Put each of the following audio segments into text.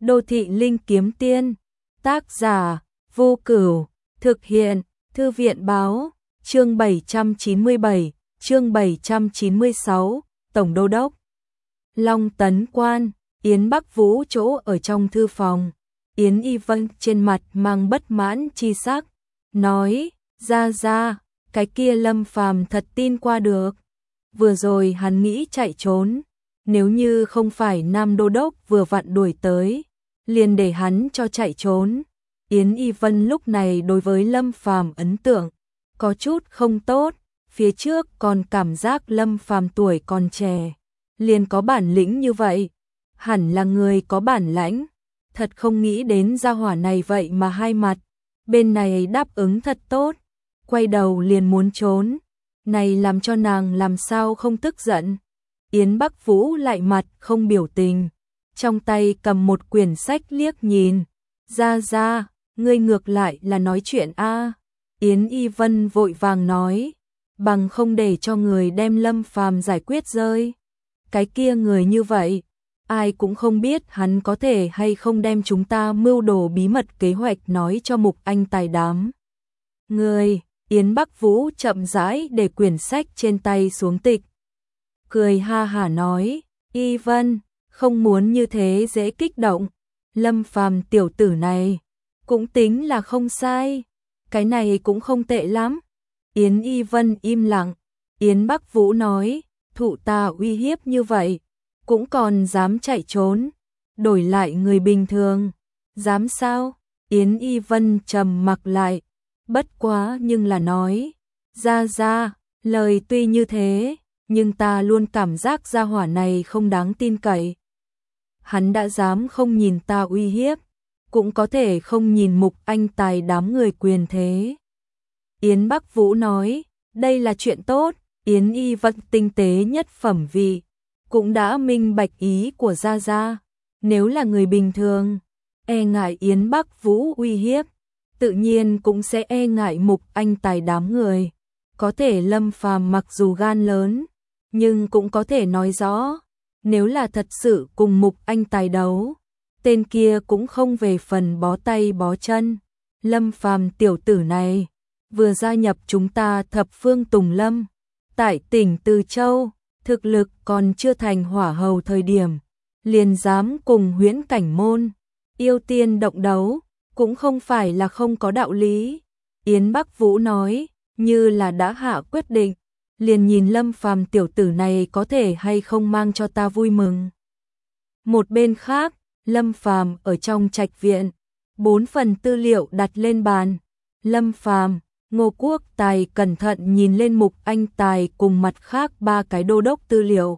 Đô thị linh kiếm tiên, tác giả, Vô Cửu, thực hiện, Thư viện báo, chương 797, chương 796, Tổng Đô Đốc. Long Tấn Quan, Yến Bắc Vũ chỗ ở trong thư phòng. Yến Y Vân trên mặt mang bất mãn chi sắc, nói, ra, cái kia Lâm Phàm thật tin qua được. Vừa rồi hắn nghĩ chạy trốn, nếu như không phải Nam Đô Đốc vừa vặn đuổi tới, liền để hắn cho chạy trốn. Yến Y Vân lúc này đối với Lâm Phàm ấn tượng có chút không tốt, phía trước còn cảm giác Lâm Phàm tuổi còn trẻ, liền có bản lĩnh như vậy, hẳn là người có bản lãnh, thật không nghĩ đến gia hỏa này vậy mà hai mặt, bên này đáp ứng thật tốt, quay đầu liền muốn trốn, này làm cho nàng làm sao không tức giận. Yến Bắc Vũ lại mặt không biểu tình, trong tay cầm một quyển sách liếc nhìn, ra, ngươi ngược lại là nói chuyện a. Yến Y Vân vội vàng nói, bằng không để cho người đem Lâm Phàm giải quyết rơi. Cái kia người như vậy, ai cũng không biết hắn có thể hay không đem chúng ta mưu đồ bí mật kế hoạch nói cho Mục Anh Tài đám. Người, Yến Bắc Vũ chậm rãi để quyển sách trên tay xuống tịch. Cười ha hả nói, Y Vân, không muốn như thế dễ kích động. Lâm Phàm tiểu tử này, cũng tính là không sai. Cái này cũng không tệ lắm. Yến Y Vân im lặng. Yến Bắc Vũ nói, thụ ta uy hiếp như vậy, cũng còn dám chạy trốn. Đổi lại người bình thường, dám sao? Yến Y Vân trầm mặc lại. Bất quá nhưng là nói, ra, lời tuy như thế, nhưng ta luôn cảm giác gia hỏa này không đáng tin cậy. Hắn đã dám không nhìn ta uy hiếp, cũng có thể không nhìn Mục Anh Tài đám người quyền thế. Yến Bắc Vũ nói, đây là chuyện tốt. Yến Y Vân tinh tế nhất phẩm vị, cũng đã minh bạch ý của Gia. Nếu là người bình thường, e ngại Yến Bắc Vũ uy hiếp, tự nhiên cũng sẽ e ngại Mục Anh Tài đám người. Có thể Lâm Phàm mặc dù gan lớn, nhưng cũng có thể nói rõ, nếu là thật sự cùng Mục Anh Tài đấu, tên kia cũng không về phần bó tay bó chân. Lâm Phàm tiểu tử này, vừa gia nhập chúng ta Thập Phương Tùng Lâm, tại tỉnh Từ Châu, thực lực còn chưa thành hỏa hầu thời điểm, liền dám cùng Huyễn Cảnh Môn, yêu tiên động đấu, cũng không phải là không có đạo lý. Yến Bắc Vũ nói, như là đã hạ quyết định, liền nhìn Lâm Phàm tiểu tử này có thể hay không mang cho ta vui mừng. Một bên khác, Lâm Phàm ở trong trạch viện, 4 phần tư liệu đặt lên bàn. Lâm Phàm, Ngô Quốc Tài cẩn thận nhìn lên Mục Anh Tài cùng mặt khác 3 cái đô đốc tư liệu.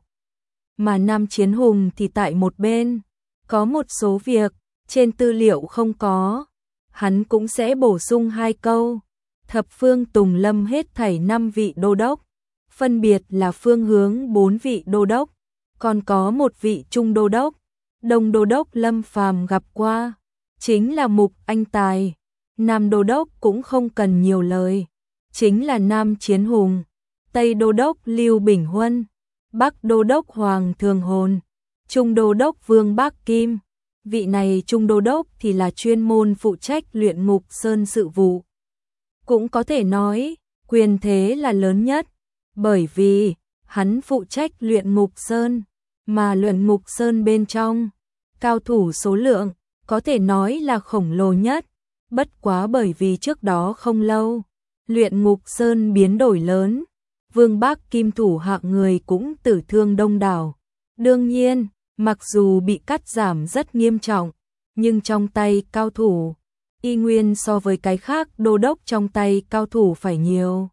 Mà Nam Chiến Hùng thì tại một bên, có một số việc trên tư liệu không có, hắn cũng sẽ bổ sung 2 câu. Thập Phương Tùng Lâm hết thảy 5 vị đô đốc, phân biệt là Phương Hướng 4 vị đô đốc, còn có một vị trung đô đốc. Đông đô đốc Lâm Phàm gặp qua, chính là Mục Anh Tài. Nam đô đốc cũng không cần nhiều lời, chính là Nam Chiến Hùng. Tây đô đốc Lưu Bình Huân, Bắc đô đốc Hoàng Thường Hồn, Trung đô đốc Vương Bác Kim. Vị này trung đô đốc thì là chuyên môn phụ trách Luyện Ngục Sơn sự vụ. Cũng có thể nói, quyền thế là lớn nhất, bởi vì hắn phụ trách Luyện Ngục Sơn, mà Luyện Ngục Sơn bên trong, cao thủ số lượng, có thể nói là khổng lồ nhất. Bất quá bởi vì trước đó không lâu, Luyện Ngục Sơn biến đổi lớn, Vương Bác Kim thủ hạng người cũng tử thương đông đảo. Đương nhiên, mặc dù bị cắt giảm rất nghiêm trọng, nhưng trong tay cao thủ, y nguyên so với cái khác đô đốc trong tay cao thủ phải nhiều.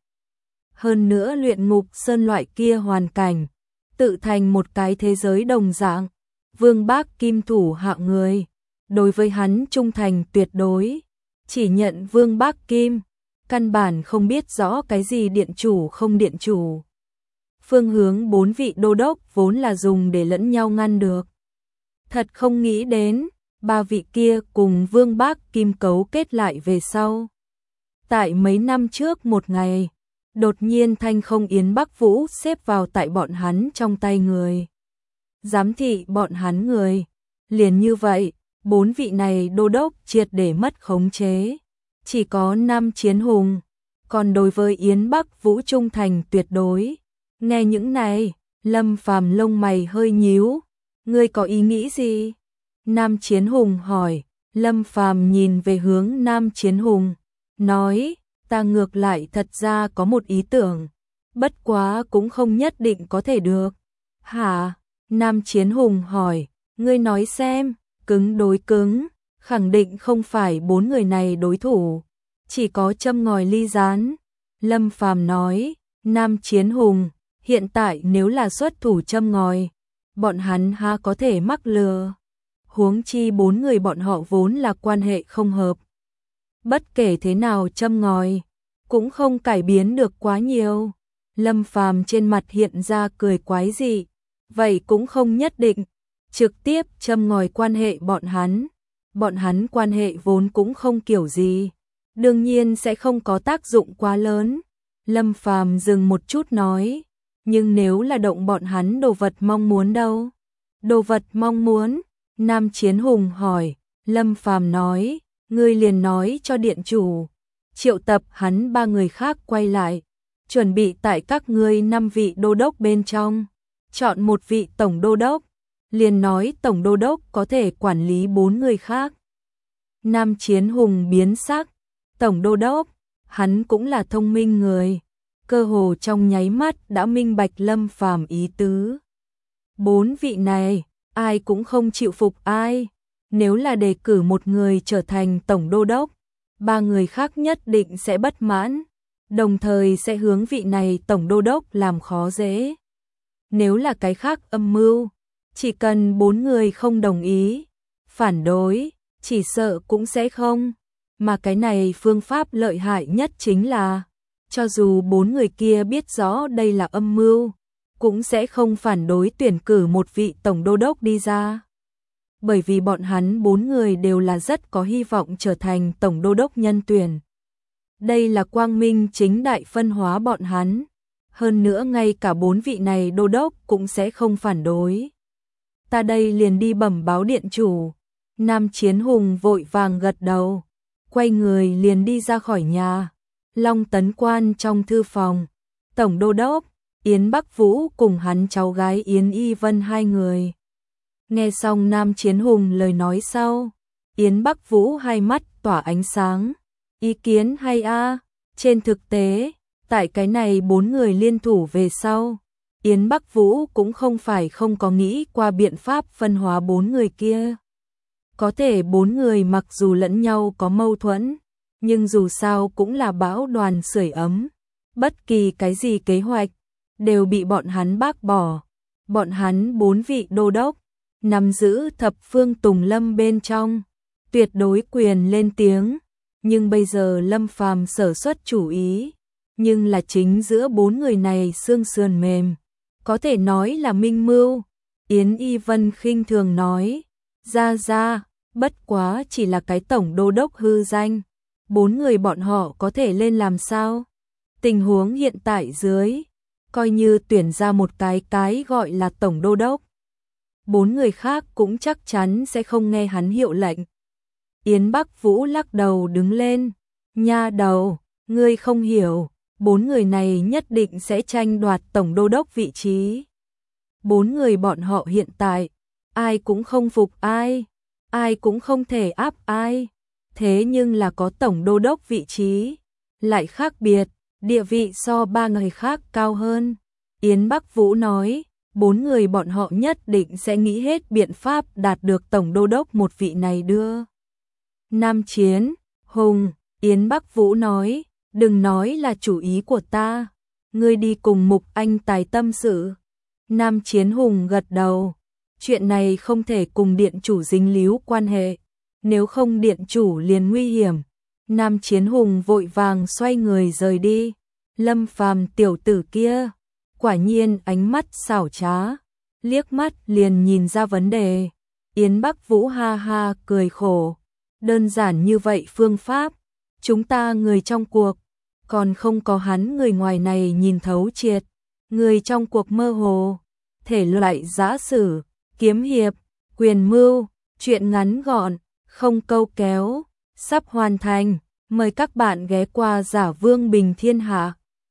Hơn nữa Luyện Ngục Sơn loại kia hoàn cảnh, tự thành một cái thế giới đồng dạng. Vương Bác Kim thủ hạng người, đối với hắn trung thành tuyệt đối, chỉ nhận Vương Bác Kim, căn bản không biết rõ cái gì điện chủ không điện chủ. Phương Hướng 4 vị đô đốc vốn là dùng để lẫn nhau ngăn được. Thật không nghĩ đến, 3 vị kia cùng Vương Bác Kim cấu kết lại về sau. Tại mấy năm trước một ngày, đột nhiên Thanh Không Yến Bắc Vũ xếp vào tại bọn hắn trong tay người. Giám thị bọn hắn người, liền như vậy, 4 vị này đô đốc triệt để mất khống chế. Chỉ có Nam Chiến Hùng, còn đối với Yến Bắc Vũ trung thành tuyệt đối. Nghe những này, Lâm Phàm lông mày hơi nhíu. Ngươi có ý nghĩ gì? Nam Chiến Hùng hỏi. Lâm Phàm nhìn về hướng Nam Chiến Hùng, nói, ta ngược lại thật ra có một ý tưởng, bất quá cũng không nhất định có thể được. Hả? Nam Chiến Hùng hỏi, ngươi nói xem. Cứng đối cứng, khẳng định không phải 4 người này đối thủ, chỉ có châm ngòi ly gián. Lâm Phàm nói, Nam Chiến Hùng, hiện tại nếu là xuất thủ châm ngòi, bọn hắn ha có thể mắc lừa. Huống chi 4 người bọn họ vốn là quan hệ không hợp. Bất kể thế nào châm ngòi, cũng không cải biến được quá nhiều. Lâm Phàm trên mặt hiện ra cười quái dị, vậy cũng không nhất định. Trực tiếp châm ngòi quan hệ bọn hắn quan hệ vốn cũng không kiểu gì, đương nhiên sẽ không có tác dụng quá lớn. Lâm Phàm dừng một chút nói, nhưng nếu là động bọn hắn đồ vật mong muốn đâu? Đồ vật mong muốn? Nam Chiến Hùng hỏi. Lâm Phàm nói, ngươi liền nói cho điện chủ, triệu tập hắn 3 người khác quay lại, chuẩn bị tại các ngươi 5 vị đô đốc bên trong, chọn một vị tổng đô đốc. Liền nói tổng đô đốc có thể quản lý 4 người khác. Nam Chiến Hùng biến sắc, tổng đô đốc, hắn cũng là thông minh người, cơ hồ trong nháy mắt đã minh bạch Lâm Phàm ý tứ. 4 vị này, ai cũng không chịu phục ai, nếu là đề cử một người trở thành tổng đô đốc, 3 người khác nhất định sẽ bất mãn, đồng thời sẽ hướng vị này tổng đô đốc làm khó dễ. Nếu là cái khác âm mưu, chỉ cần 4 người không đồng ý, phản đối, chỉ sợ cũng sẽ không. Mà cái này phương pháp lợi hại nhất chính là, cho dù 4 người kia biết rõ đây là âm mưu, cũng sẽ không phản đối tuyển cử một vị tổng đô đốc đi ra. Bởi vì bọn hắn 4 người đều là rất có hy vọng trở thành tổng đô đốc nhân tuyển. Đây là quang minh chính đại phân hóa bọn hắn. Hơn nữa ngay cả 4 vị này đô đốc cũng sẽ không phản đối. Ta đây liền đi bẩm báo điện chủ. Nam Chiến Hùng vội vàng gật đầu, quay người liền đi ra khỏi nhà. Long Tấn Quan trong thư phòng, tổng đô đốc Yến Bắc Vũ cùng hắn cháu gái Yến Y Vân 2 người. Nghe xong Nam Chiến Hùng lời nói sau, Yến Bắc Vũ hai mắt tỏa ánh sáng. Ý kiến hay a? Trên thực tế, tại cái này 4 người liên thủ về sau, Yến Bắc Vũ cũng không phải không có nghĩ qua biện pháp phân hóa 4 người kia. Có thể 4 người mặc dù lẫn nhau có mâu thuẫn, nhưng dù sao cũng là bão đoàn sưởi ấm. Bất kỳ cái gì kế hoạch, đều bị bọn hắn bác bỏ. Bọn hắn 4 vị đô đốc, nắm giữ thập phương tùng lâm bên trong, tuyệt đối quyền lên tiếng. Nhưng bây giờ Lâm Phàm sở xuất chủ ý, nhưng là chính giữa 4 người này xương sườn mềm, có thể nói là minh mưu. Yến Y Vân khinh thường nói, ra, bất quá chỉ là cái tổng đô đốc hư danh, 4 người bọn họ có thể lên làm sao? Tình huống hiện tại dưới, coi như tuyển ra một cái gọi là tổng đô đốc, 4 người khác cũng chắc chắn sẽ không nghe hắn hiệu lệnh. Yến Bắc Vũ lắc đầu đứng lên, nha đầu, ngươi không hiểu, 4 người này nhất định sẽ tranh đoạt tổng đô đốc vị trí. 4 người bọn họ hiện tại, ai cũng không phục ai cũng không thể áp ai. Thế nhưng là có tổng đô đốc vị trí, lại khác biệt, địa vị so 3 người khác cao hơn. Yến Bắc Vũ nói, 4 người bọn họ nhất định sẽ nghĩ hết biện pháp đạt được tổng đô đốc một vị này đưa. Nam Chiến Hùng, Yến Bắc Vũ nói, đừng nói là chủ ý của ta, ngươi đi cùng Mục Anh Tài tâm sự. Nam Chiến Hùng gật đầu, chuyện này không thể cùng điện chủ dính líu quan hệ, nếu không điện chủ liền nguy hiểm. Nam Chiến Hùng vội vàng xoay người rời đi. Lâm Phàm tiểu tử kia, quả nhiên ánh mắt xảo trá, liếc mắt liền nhìn ra vấn đề. Yến Bắc Vũ ha ha cười khổ, đơn giản như vậy phương pháp, chúng ta người trong cuộc, còn không có hắn người ngoài này nhìn thấu triệt. Người trong cuộc mơ hồ, thể loại giã sử, kiếm hiệp, quyền mưu, Chuyện ngắn gọn, không câu kéo, sắp hoàn thành. Mời các bạn ghé qua Giả Vương Bình Thiên Hạ.